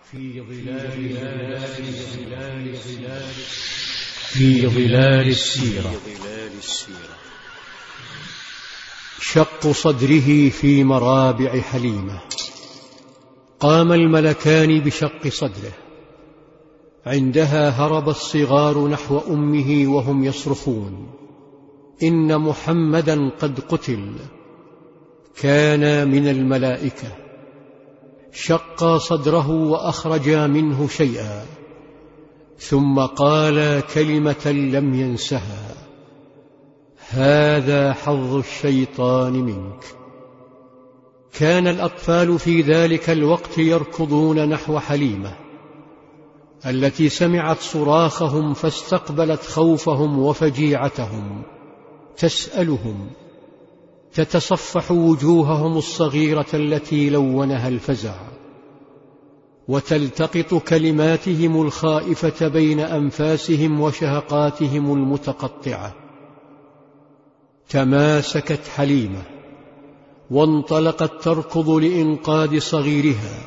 في ظلال السيرة. شق صدره في مرابع حليمة. قام الملكان بشق صدره. عندها هرب الصغار نحو أمه وهم يصرخون: إن محمدا قد قتل. كان من الملائكة. شقا صدره وأخرجا منه شيئا، ثم قال كلمة لم ينسها: هذا حظ الشيطان منك. كان الأطفال في ذلك الوقت يركضون نحو حليمة التي سمعت صراخهم فاستقبلت خوفهم وفجيعتهم، تسألهم، تتصفح وجوههم الصغيرة التي لونها الفزع، وتلتقط كلماتهم الخائفة بين أنفاسهم وشهقاتهم المتقطعة. تماسكت حليمة وانطلقت تركض لإنقاذ صغيرها،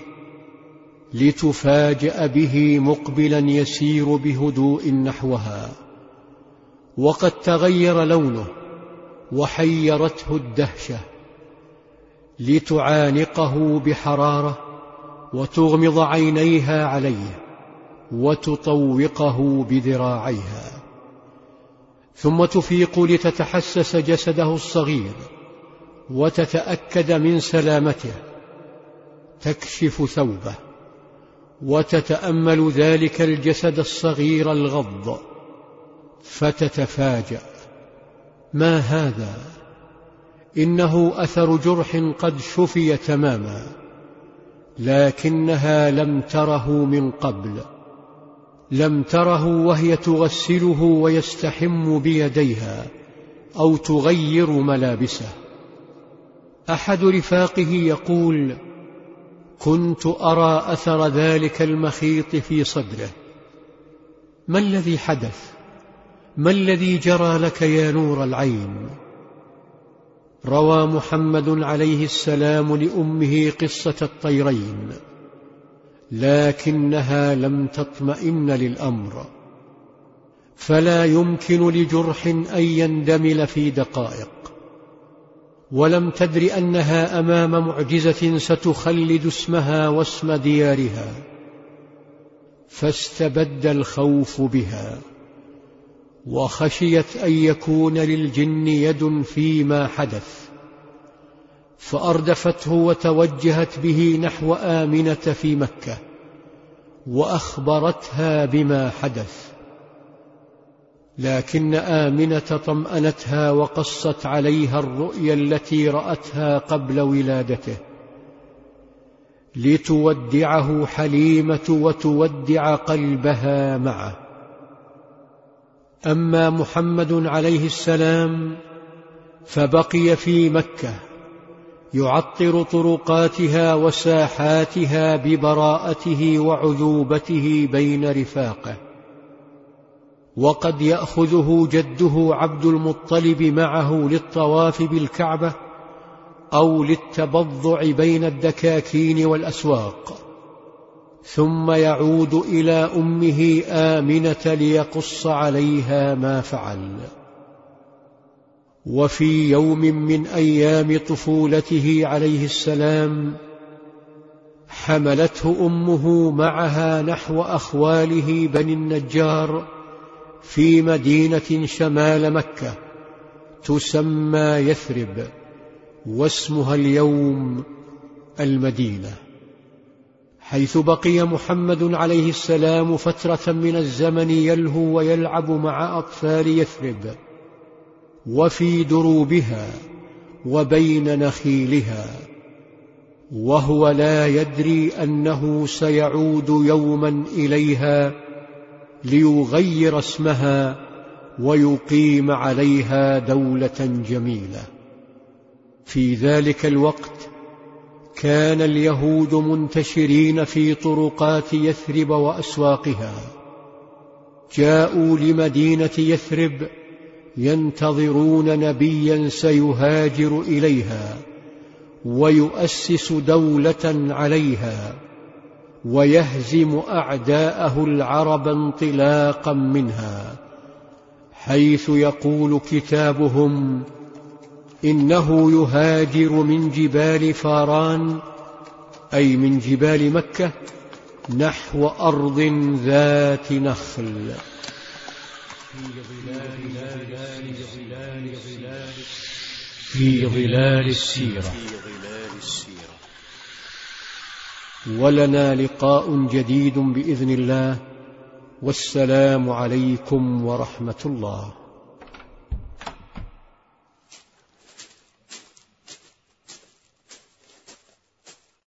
لتفاجأ به مقبلا يسير بهدوء نحوها، وقد تغير لونه وحيرته الدهشة، لتعانقه بحرارة وتغمض عينيها عليه وتطوقه بذراعيها، ثم تفيق لتتحسس جسده الصغير وتتأكد من سلامته. تكشف ثوبه وتتأمل ذلك الجسد الصغير الغض، فتتفاجأ: ما هذا؟ إنه أثر جرح قد شفي تماما، لكنها لم تره من قبل، لم تره وهي تغسله ويستحم بيديها أو تغير ملابسه. أحد رفاقه يقول: كنت أرى أثر ذلك المخيط في صدره. ما الذي حدث؟ ما الذي جرى لك يا نور العين؟ روى محمد عليه السلام لأمه قصة الطيرين، لكنها لم تطمئن للأمر، فلا يمكن لجرح أن يندمل في دقائق، ولم تدر أنها أمام معجزة ستخلد اسمها واسم ديارها، فاستبد الخوف بها، وخشيت أن يكون للجن يد فيما حدث، فأردفته وتوجهت به نحو آمنة في مكة وأخبرتها بما حدث. لكن آمنة طمأنتها وقصت عليها الرؤيا التي رأتها قبل ولادته، لتودعه حليمة وتودع قلبها معه. أما محمد عليه السلام فبقي في مكة يعطر طرقاتها وساحاتها ببراءته وعذوبته بين رفاقه، وقد يأخذه جده عبد المطلب معه للطواف بالكعبة أو للتبضع بين الدكاكين والأسواق، ثم يعود إلى أمه آمنة ليقص عليها ما فعل. وفي يوم من أيام طفولته عليه السلام حملته أمه معها نحو أخواله بني النجار في مدينة شمال مكة تسمى يثرب، واسمها اليوم المدينة، حيث بقي محمد عليه السلام فترة من الزمن يلهو ويلعب مع أطفال يثرب وفي دروبها وبين نخيلها، وهو لا يدري أنه سيعود يوما إليها ليغير اسمها ويقيم عليها دولة جميلة. في ذلك الوقت كان اليهود منتشرين في طرقات يثرب وأسواقها، جاءوا لمدينة يثرب ينتظرون نبيا سيهاجر إليها ويؤسس دولة عليها، ويهزم أعداءه العرب انطلاقا منها، حيث يقول كتابهم: إنه يهاجر من جبال فاران، أي من جبال مكة، نحو أرض ذات نخل. في ظلال السيرة. ولنا لقاء جديد بإذن الله، والسلام عليكم ورحمة الله.